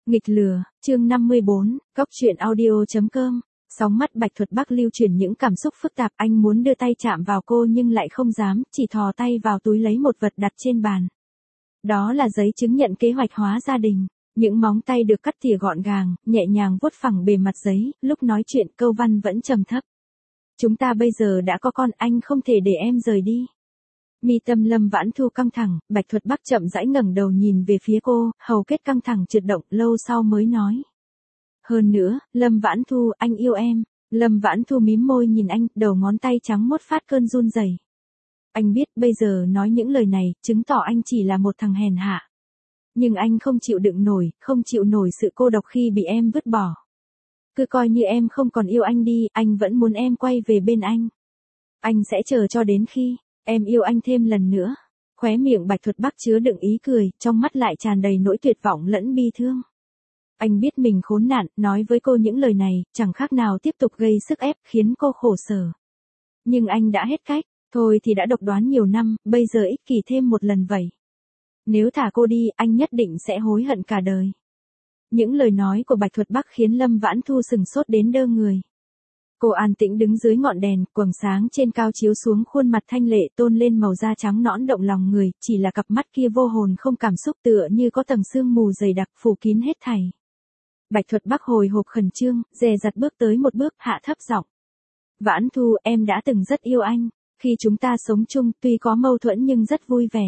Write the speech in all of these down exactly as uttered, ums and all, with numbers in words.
Nghịch lừa, chương năm mươi bốn, Cóc truyện audio.com. Sóng mắt Bạch Thuật Bắc lưu truyền những cảm xúc phức tạp, anh muốn đưa tay chạm vào cô nhưng lại không dám, chỉ thò tay vào túi lấy một vật đặt trên bàn. Đó là giấy chứng nhận kế hoạch hóa gia đình. Những móng tay được cắt tỉa gọn gàng, nhẹ nhàng vuốt phẳng bề mặt giấy, lúc nói chuyện câu văn vẫn trầm thấp. Chúng ta bây giờ đã có con, anh không thể để em rời đi. Mi tâm Lâm Vãn Thu căng thẳng, Bạch Thuật Bắc chậm rãi ngẩng đầu nhìn về phía cô, hầu kết căng thẳng trượt động, lâu sau mới nói. Hơn nữa, Lâm Vãn Thu, anh yêu em. Lâm Vãn Thu mím môi nhìn anh, đầu ngón tay trắng mốt phát cơn run rẩy. Anh biết bây giờ nói những lời này, chứng tỏ anh chỉ là một thằng hèn hạ. Nhưng anh không chịu đựng nổi, không chịu nổi sự cô độc khi bị em vứt bỏ. Cứ coi như em không còn yêu anh đi, anh vẫn muốn em quay về bên anh. Anh sẽ chờ cho đến khi em yêu anh thêm lần nữa. Khóe miệng Bạch Thuật Bắc chứa đựng ý cười, trong mắt lại tràn đầy nỗi tuyệt vọng lẫn bi thương. Anh biết mình khốn nạn, nói với cô những lời này, chẳng khác nào tiếp tục gây sức ép, khiến cô khổ sở. Nhưng anh đã hết cách, thôi thì đã độc đoán nhiều năm, bây giờ ích kỷ thêm một lần vậy. Nếu thả cô đi, anh nhất định sẽ hối hận cả đời. Những lời nói của Bạch Thuật Bắc khiến Lâm Vãn Thu sừng sốt đến đơ người. Cô an tĩnh đứng dưới ngọn đèn, quầng sáng trên cao chiếu xuống khuôn mặt thanh lệ tôn lên màu da trắng nõn động lòng người, chỉ là cặp mắt kia vô hồn không cảm xúc tựa như có tầng sương mù dày đặc phủ kín hết thảy. Bạch Thuật Bắc hồi hộp khẩn trương, dè dặt bước tới một bước, hạ thấp giọng. Vãn Thu, em đã từng rất yêu anh, khi chúng ta sống chung tuy có mâu thuẫn nhưng rất vui vẻ.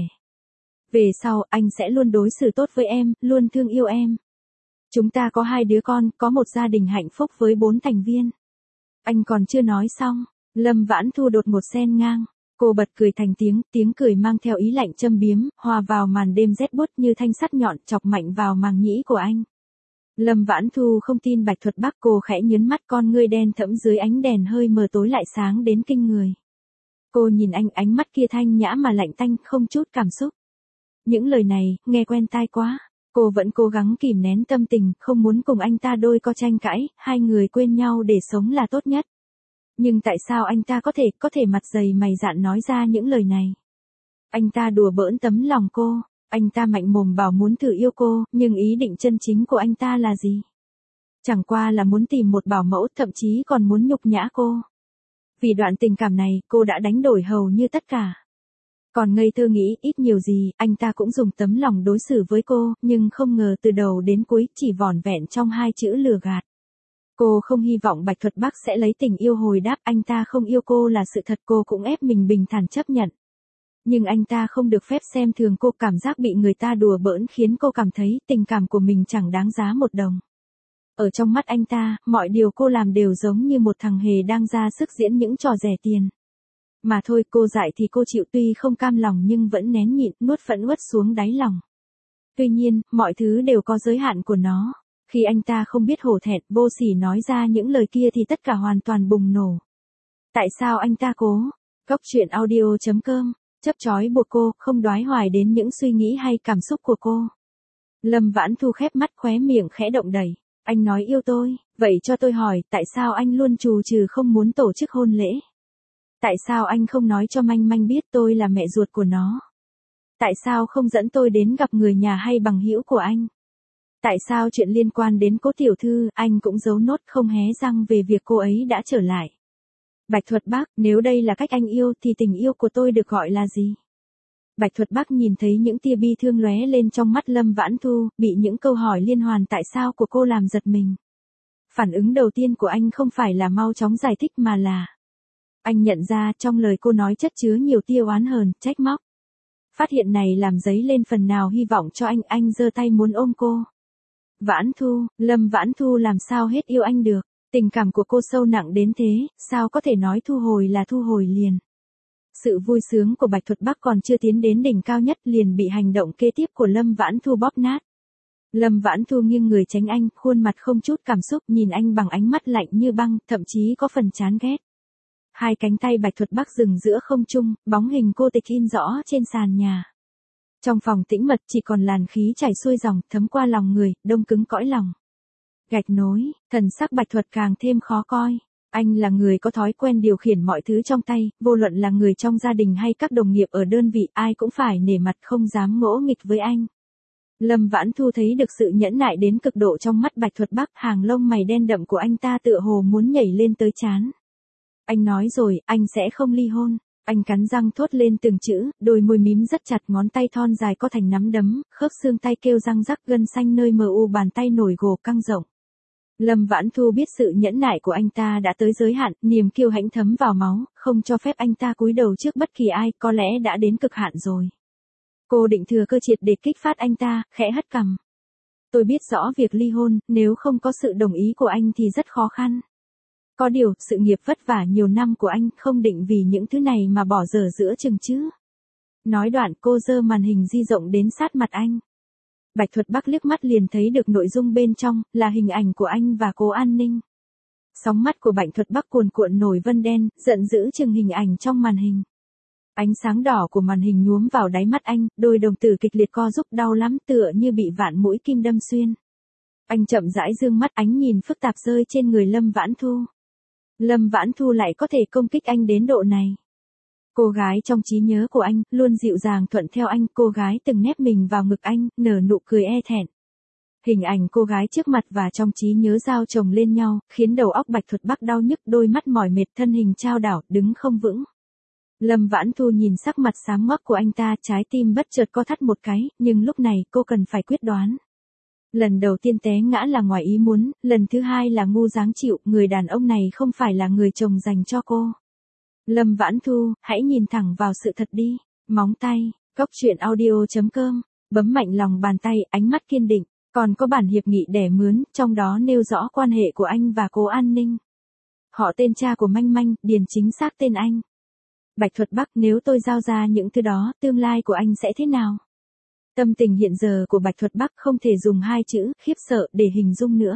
Về sau, anh sẽ luôn đối xử tốt với em, luôn thương yêu em. Chúng ta có hai đứa con, có một gia đình hạnh phúc với bốn thành viên. Anh còn chưa nói xong, Lâm Vãn Thu đột ngột xen ngang. Cô bật cười thành tiếng, tiếng cười mang theo ý lạnh châm biếm, hòa vào màn đêm rét buốt như thanh sắt nhọn chọc mạnh vào màng nhĩ của anh. Lâm Vãn Thu không tin Bạch Thuật Bắc, cô khẽ nhớn mắt, con ngươi đen thẫm dưới ánh đèn hơi mờ tối lại sáng đến kinh người. Cô nhìn anh, ánh mắt kia thanh nhã mà lạnh tanh, không chút cảm xúc. Những lời này, nghe quen tai quá. Cô vẫn cố gắng kìm nén tâm tình, không muốn cùng anh ta đôi co tranh cãi, hai người quên nhau để sống là tốt nhất. Nhưng tại sao anh ta có thể, có thể mặt dày mày dạn nói ra những lời này? Anh ta đùa bỡn tấm lòng cô, anh ta mạnh mồm bảo muốn thử yêu cô, nhưng ý định chân chính của anh ta là gì? Chẳng qua là muốn tìm một bảo mẫu, thậm chí còn muốn nhục nhã cô. Vì đoạn tình cảm này, cô đã đánh đổi hầu như tất cả. Còn ngây thơ nghĩ ít nhiều gì, anh ta cũng dùng tấm lòng đối xử với cô, nhưng không ngờ từ đầu đến cuối chỉ vỏn vẹn trong hai chữ lừa gạt. Cô không hy vọng Bạch Thuật Bắc sẽ lấy tình yêu hồi đáp, anh ta không yêu cô là sự thật, cô cũng ép mình bình thản chấp nhận. Nhưng anh ta không được phép xem thường cô, cảm giác bị người ta đùa bỡn khiến cô cảm thấy tình cảm của mình chẳng đáng giá một đồng. Ở trong mắt anh ta, mọi điều cô làm đều giống như một thằng hề đang ra sức diễn những trò rẻ tiền. Mà thôi, cô dại thì cô chịu, tuy không cam lòng nhưng vẫn nén nhịn, nuốt phẫn uất xuống đáy lòng. Tuy nhiên, mọi thứ đều có giới hạn của nó. Khi anh ta không biết hổ thẹn, vô sỉ nói ra những lời kia thì tất cả hoàn toàn bùng nổ. Tại sao anh ta cố? Cóc truyện audio.com, chấp chói buộc cô, không đoái hoài đến những suy nghĩ hay cảm xúc của cô. Lâm Vãn Thu khép mắt, khóe miệng khẽ động đẩy. Anh nói yêu tôi, vậy cho tôi hỏi, tại sao anh luôn trù trừ không muốn tổ chức hôn lễ? Tại sao anh không nói cho Manh Manh biết tôi là mẹ ruột của nó? Tại sao không dẫn tôi đến gặp người nhà hay bằng hữu của anh? Tại sao chuyện liên quan đến Cố tiểu thư, anh cũng giấu nốt không hé răng về việc cô ấy đã trở lại? Bạch Thuật Bắc, nếu đây là cách anh yêu thì tình yêu của tôi được gọi là gì? Bạch Thuật Bắc nhìn thấy những tia bi thương lóe lên trong mắt Lâm Vãn Thu, bị những câu hỏi liên hoàn tại sao của cô làm giật mình. Phản ứng đầu tiên của anh không phải là mau chóng giải thích mà là anh nhận ra trong lời cô nói chất chứa nhiều tia oán hờn, trách móc. Phát hiện này làm dấy lên phần nào hy vọng cho anh, anh giơ tay muốn ôm cô. Vãn Thu, Lâm Vãn Thu làm sao hết yêu anh được, tình cảm của cô sâu nặng đến thế, sao có thể nói thu hồi là thu hồi liền. Sự vui sướng của Bạch Thuật Bắc còn chưa tiến đến đỉnh cao nhất liền bị hành động kế tiếp của Lâm Vãn Thu bóp nát. Lâm Vãn Thu nghiêng người tránh anh, khuôn mặt không chút cảm xúc, nhìn anh bằng ánh mắt lạnh như băng, thậm chí có phần chán ghét. Hai cánh tay Bạch Thuật Bắc dừng giữa không trung, bóng hình cô tịch in rõ trên sàn nhà. Trong phòng tĩnh mật chỉ còn làn khí chảy xuôi dòng, thấm qua lòng người, đông cứng cõi lòng. Gạch nối, thần sắc Bạch Thuật càng thêm khó coi. Anh là người có thói quen điều khiển mọi thứ trong tay, vô luận là người trong gia đình hay các đồng nghiệp ở đơn vị, ai cũng phải nể mặt không dám ngỗ nghịch với anh. Lâm Vãn Thu thấy được sự nhẫn nại đến cực độ trong mắt Bạch Thuật Bắc, hàng lông mày đen đậm của anh ta tựa hồ muốn nhảy lên tới trán. Anh nói rồi, anh sẽ không ly hôn. Anh cắn răng thốt lên từng chữ, đôi môi mím rất chặt, ngón tay thon dài co thành nắm đấm, khớp xương tay kêu răng rắc, gân xanh nơi mờ u bàn tay nổi gồ căng rộng. Lâm Vãn Thu biết sự nhẫn nại của anh ta đã tới giới hạn, niềm kiêu hãnh thấm vào máu, không cho phép anh ta cúi đầu trước bất kỳ ai, có lẽ đã đến cực hạn rồi. Cô định thừa cơ triệt để kích phát anh ta, khẽ hất cằm. Tôi biết rõ việc ly hôn, nếu không có sự đồng ý của anh thì rất khó khăn. Có điều, sự nghiệp vất vả nhiều năm của anh không định vì những thứ này mà bỏ dở giữa chừng chứ. Nói đoạn cô giơ màn hình di động đến sát mặt anh. Bạch Thuật Bắc liếc mắt liền thấy được nội dung bên trong, là hình ảnh của anh và Cố An Ninh. Sóng mắt của Bạch Thuật Bắc cuồn cuộn nổi vân đen, giận dữ chừng hình ảnh trong màn hình. Ánh sáng đỏ của màn hình nhuốm vào đáy mắt anh, đôi đồng tử kịch liệt co rúm đau lắm tựa như bị vạn mũi kim đâm xuyên. Anh chậm rãi dương mắt, ánh nhìn phức tạp rơi trên người Lâm Vãn Thu. Lâm Vãn Thu lại có thể công kích anh đến độ này. Cô gái trong trí nhớ của anh, luôn dịu dàng thuận theo anh, cô gái từng nép mình vào ngực anh, nở nụ cười e thẹn. Hình ảnh cô gái trước mặt và trong trí nhớ giao chồng lên nhau, khiến đầu óc Bạch Thuật Bắc đau nhức, đôi mắt mỏi mệt, thân hình chao đảo, đứng không vững. Lâm Vãn Thu nhìn sắc mặt xám ngoác của anh ta, trái tim bất chợt co thắt một cái, nhưng lúc này cô cần phải quyết đoán. Lần đầu tiên té ngã là ngoài ý muốn, lần thứ hai là ngu dáng chịu, người đàn ông này không phải là người chồng dành cho cô. Lâm Vãn Thu, hãy nhìn thẳng vào sự thật đi. Móng tay, cốc truyện audio chấm com, bấm mạnh lòng bàn tay, ánh mắt kiên định, còn có bản hiệp nghị đẻ mướn, trong đó nêu rõ quan hệ của anh và Cố An Ninh. Họ tên cha của Manh Manh, điền chính xác tên anh. Bạch Thuật Bắc, nếu tôi giao ra những thứ đó, tương lai của anh sẽ thế nào? Tâm tình hiện giờ của Bạch Thuật Bắc không thể dùng hai chữ, khiếp sợ, để hình dung nữa.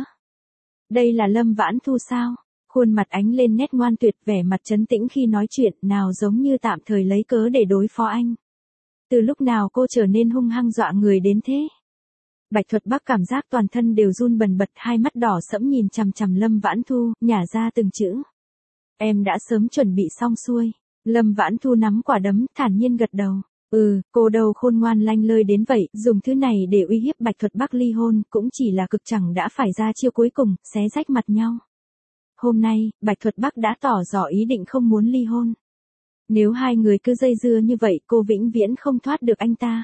Đây là Lâm Vãn Thu sao? Khuôn mặt ánh lên nét ngoan tuyệt, vẻ mặt trấn tĩnh khi nói chuyện, nào giống như tạm thời lấy cớ để đối phó anh. Từ lúc nào cô trở nên hung hăng dọa người đến thế? Bạch Thuật Bắc cảm giác toàn thân đều run bần bật, hai mắt đỏ sẫm nhìn chằm chằm Lâm Vãn Thu, nhả ra từng chữ. Em đã sớm chuẩn bị xong xuôi. Lâm Vãn Thu nắm quả đấm, thản nhiên gật đầu. Ừ, cô đâu khôn ngoan lanh lơi đến vậy, dùng thứ này để uy hiếp Bạch Thuật Bắc ly hôn, cũng chỉ là cực chẳng đã phải ra chiêu cuối cùng, xé rách mặt nhau. Hôm nay, Bạch Thuật Bắc đã tỏ rõ ý định không muốn ly hôn. Nếu hai người cứ dây dưa như vậy, cô vĩnh viễn không thoát được anh ta.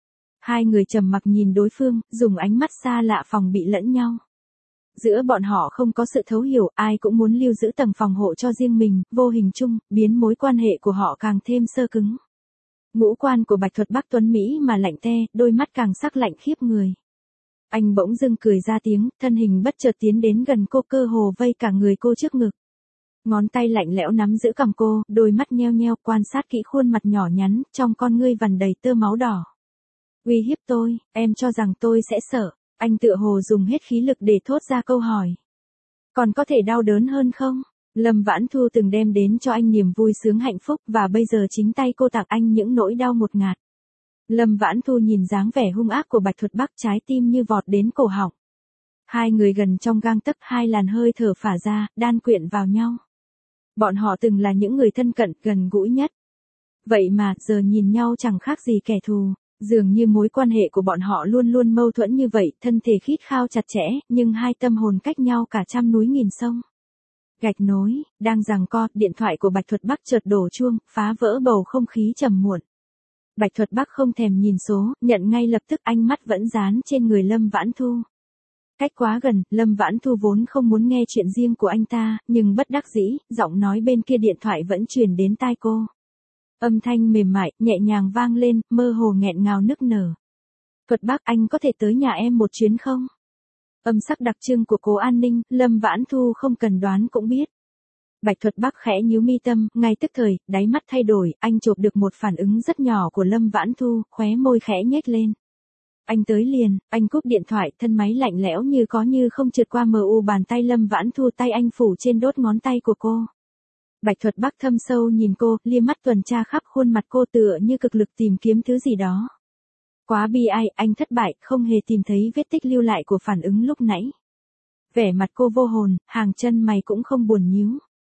Hai người trầm mặc nhìn đối phương, dùng ánh mắt xa lạ phòng bị lẫn nhau. Giữa bọn họ không có sự thấu hiểu, ai cũng muốn lưu giữ tầng phòng hộ cho riêng mình, vô hình chung, biến mối quan hệ của họ càng thêm sơ cứng. Ngũ quan của Bạch Thuật Bắc tuấn Mỹ mà lạnh te, đôi mắt càng sắc lạnh khiếp người. Anh bỗng dưng cười ra tiếng, thân hình bất chợt tiến đến gần cô, cơ hồ vây cả người cô trước ngực. Ngón tay lạnh lẽo nắm giữ cằm cô, đôi mắt nheo nheo, quan sát kỹ khuôn mặt nhỏ nhắn, trong con ngươi vằn đầy tơ máu đỏ. Uy hiếp tôi, em cho rằng tôi sẽ sợ? Anh tựa hồ dùng hết khí lực để thốt ra câu hỏi. Còn có thể đau đớn hơn không? Lâm Vãn Thu từng đem đến cho anh niềm vui sướng hạnh phúc, và bây giờ chính tay cô tặng anh những nỗi đau ngột ngạt. Lâm Vãn Thu nhìn dáng vẻ hung ác của Bạch Thuật Bắc, trái tim như vọt đến cổ họng. Hai người gần trong gang tấc, hai làn hơi thở phả ra, đan quyện vào nhau. Bọn họ từng là những người thân cận, gần gũi nhất. Vậy mà, giờ nhìn nhau chẳng khác gì kẻ thù. Dường như mối quan hệ của bọn họ luôn luôn mâu thuẫn như vậy, thân thể khít khao chặt chẽ, nhưng hai tâm hồn cách nhau cả trăm núi nghìn sông. Gạch nối, đang giằng co, điện thoại của Bạch Thuật Bắc chợt đổ chuông, phá vỡ bầu không khí trầm muộn. Bạch Thuật Bắc không thèm nhìn số, nhận ngay lập tức, ánh mắt vẫn dán trên người Lâm Vãn Thu. Cách quá gần, Lâm Vãn Thu vốn không muốn nghe chuyện riêng của anh ta, nhưng bất đắc dĩ, giọng nói bên kia điện thoại vẫn truyền đến tai cô. Âm thanh mềm mại, nhẹ nhàng vang lên, mơ hồ nghẹn ngào nức nở. Thuật Bắc, anh có thể tới nhà em một chuyến không? Âm sắc đặc trưng của Cố An Ninh, Lâm Vãn Thu không cần đoán cũng biết. Bạch Thuật Bắc khẽ nhíu mi tâm, ngay tức thời, đáy mắt thay đổi, anh chộp được một phản ứng rất nhỏ của Lâm Vãn Thu, khóe môi khẽ nhếch lên. Anh tới liền, anh cúp điện thoại, thân máy lạnh lẽo như có như không trượt qua mờ u bàn tay Lâm Vãn Thu, tay anh phủ trên đốt ngón tay của cô. Bạch Thuật Bắc thâm sâu nhìn cô, liếc mắt tuần tra khắp khuôn mặt cô tựa như cực lực tìm kiếm thứ gì đó. Quá bi ai, anh thất bại, không hề tìm thấy vết tích lưu lại của phản ứng lúc nãy. Vẻ mặt cô vô hồn, hàng chân mày cũng không buồn nhíu.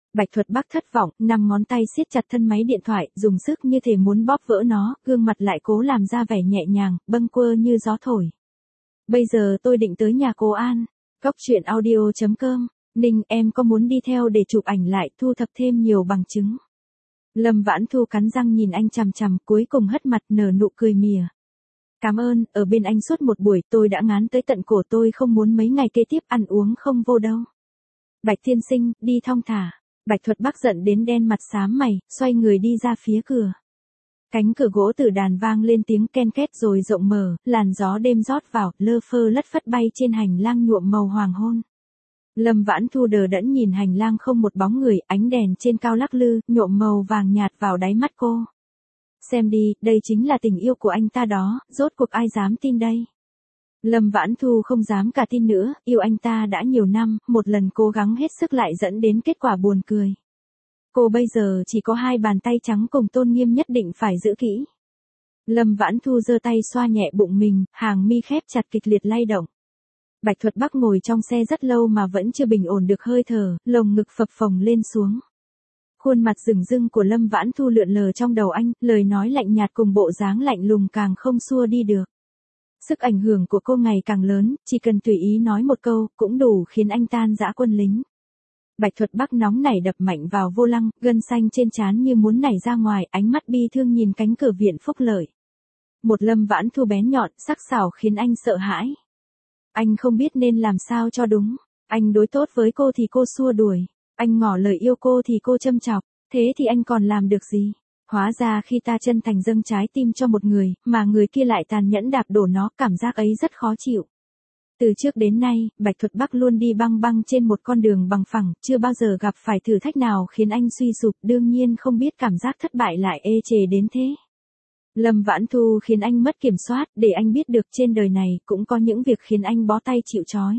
Bạch Thuật Bắc thất vọng, năm ngón tay siết chặt thân máy điện thoại, dùng sức như thể muốn bóp vỡ nó, gương mặt lại cố làm ra vẻ nhẹ nhàng, bâng quơ như gió thổi. Bây giờ tôi định tới nhà cô An. Cốc truyện audio chấm com. Ninh, em có muốn đi theo để chụp ảnh lại, thu thập thêm nhiều bằng chứng. Lâm Vãn Thu cắn răng nhìn anh chằm chằm, cuối cùng hất mặt nở nụ cười mỉa. Cảm ơn, ở bên anh suốt một buổi tôi đã ngán tới tận cổ, tôi không muốn mấy ngày kế tiếp ăn uống không vô đâu. Bạch tiên sinh, đi thong thả. Bạch Thuật Bắc giận đến đen mặt xám mày, xoay người đi ra phía cửa. Cánh cửa gỗ từ đàn vang lên tiếng ken két rồi rộng mở, làn gió đêm rót vào, lơ phơ lất phất bay trên hành lang nhuộm màu hoàng hôn. Lâm Vãn Thu đờ đẫn nhìn hành lang không một bóng người, ánh đèn trên cao lắc lư, nhuộm màu vàng nhạt vào đáy mắt cô. Xem đi, đây chính là tình yêu của anh ta đó, rốt cuộc ai dám tin đây. Lâm Vãn Thu không dám cả tin nữa, yêu anh ta đã nhiều năm, một lần cố gắng hết sức lại dẫn đến kết quả buồn cười. Cô bây giờ chỉ có hai bàn tay trắng cùng tôn nghiêm nhất định phải giữ kỹ. Lâm Vãn Thu giơ tay xoa nhẹ bụng mình, hàng mi khép chặt kịch liệt lay động. Bạch Thuật Bắc ngồi trong xe rất lâu mà vẫn chưa bình ổn được hơi thở, lồng ngực phập phồng lên xuống. Khuôn mặt rừng rưng của Lâm Vãn Thu lượn lờ trong đầu anh, lời nói lạnh nhạt cùng bộ dáng lạnh lùng càng không xua đi được. Sức ảnh hưởng của cô ngày càng lớn, chỉ cần tùy ý nói một câu, cũng đủ khiến anh tan rã quân lính. Bạch Thuật Bắc nóng nảy đập mạnh vào vô lăng, gân xanh trên trán như muốn nảy ra ngoài, ánh mắt bi thương nhìn cánh cửa viện Phúc Lợi. Một Lâm Vãn Thu bén nhọn, sắc sảo khiến anh sợ hãi. Anh không biết nên làm sao cho đúng. Anh đối tốt với cô thì cô xua đuổi. Anh ngỏ lời yêu cô thì cô châm chọc. Thế thì anh còn làm được gì? Hóa ra khi ta chân thành dâng trái tim cho một người, mà người kia lại tàn nhẫn đạp đổ nó, cảm giác ấy rất khó chịu. Từ trước đến nay, Bạch Thuật Bắc luôn đi băng băng trên một con đường bằng phẳng, chưa bao giờ gặp phải thử thách nào khiến anh suy sụp, đương nhiên không biết cảm giác thất bại lại ê chề đến thế. Lâm Vãn Thu khiến anh mất kiểm soát, để anh biết được trên đời này cũng có những việc khiến anh bó tay chịu trói.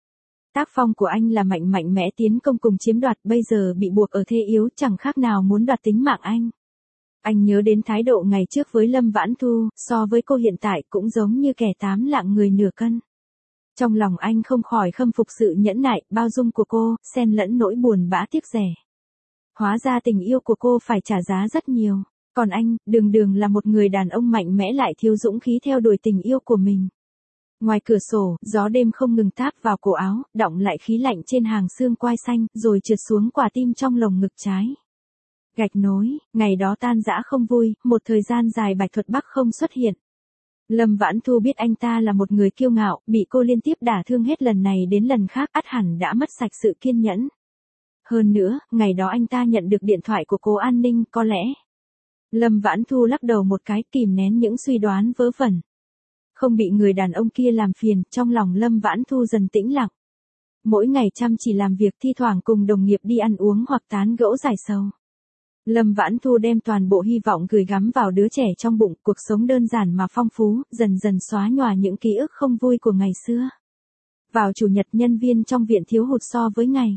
Tác phong của anh là mạnh mạnh mẽ tiến công cùng chiếm đoạt, bây giờ bị buộc ở thế yếu chẳng khác nào muốn đoạt tính mạng anh. Anh nhớ đến thái độ ngày trước với Lâm Vãn Thu, so với cô hiện tại cũng giống như kẻ tám lạng người nửa cân. Trong lòng anh không khỏi khâm phục sự nhẫn nại, bao dung của cô, xen lẫn nỗi buồn bã tiếc rẻ. Hóa ra tình yêu của cô phải trả giá rất nhiều, còn anh, đường đường là một người đàn ông mạnh mẽ lại thiếu dũng khí theo đuổi tình yêu của mình. Ngoài cửa sổ, gió đêm không ngừng táp vào cổ áo, đọng lại khí lạnh trên hàng xương quai xanh, rồi trượt xuống quả tim trong lồng ngực trái. Gạch nối, ngày đó tan rã không vui, một thời gian dài Bạch Thuật Bắc không xuất hiện. Lâm Vãn Thu biết anh ta là một người kiêu ngạo, bị cô liên tiếp đả thương hết lần này đến lần khác, ắt hẳn đã mất sạch sự kiên nhẫn. Hơn nữa, ngày đó anh ta nhận được điện thoại của cô An Ninh, có lẽ. Lâm Vãn Thu lắc đầu một cái, kìm nén những suy đoán vớ vẩn. Không bị người đàn ông kia làm phiền, trong lòng Lâm Vãn Thu dần tĩnh lặng. Mỗi ngày chăm chỉ làm việc, thi thoảng cùng đồng nghiệp đi ăn uống hoặc tán gẫu giải sầu. Lâm Vãn Thu đem toàn bộ hy vọng gửi gắm vào đứa trẻ trong bụng, cuộc sống đơn giản mà phong phú, dần dần xóa nhòa những ký ức không vui của ngày xưa. Vào chủ nhật nhân viên trong viện thiếu hụt so với ngày.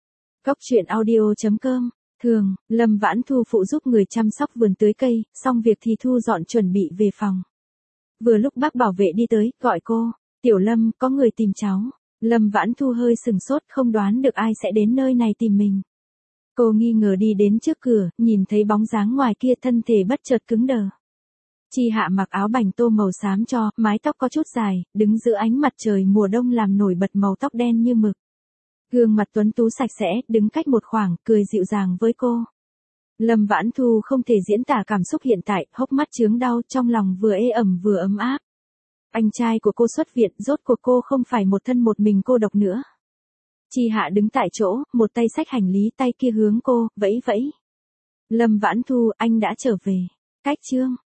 Cốc truyện audio chấm com. Thường, Lâm Vãn Thu phụ giúp người chăm sóc vườn tưới cây, xong việc thì thu dọn chuẩn bị về phòng. Vừa lúc bác bảo vệ đi tới, gọi cô, Tiểu Lâm, có người tìm cháu. Lâm Vãn Thu hơi sừng sốt, không đoán được ai sẽ đến nơi này tìm mình. Cô nghi ngờ đi đến trước cửa, nhìn thấy bóng dáng ngoài kia, thân thể bất chợt cứng đờ. Chi Hạ mặc áo bành tô màu xám cho, mái tóc có chút dài, đứng giữa ánh mặt trời mùa đông làm nổi bật màu tóc đen như mực. Gương mặt tuấn tú sạch sẽ, đứng cách một khoảng, cười dịu dàng với cô. Lâm Vãn Thu không thể diễn tả cảm xúc hiện tại, hốc mắt chướng đau, trong lòng vừa ê ẩm vừa ấm áp. Anh trai của cô xuất viện, rốt cuộc cô không phải một thân một mình cô độc nữa. Chi Hạ đứng tại chỗ, một tay xách hành lý, tay kia hướng cô, vẫy vẫy. Lâm Vãn Thu, anh đã trở về. Cách chương.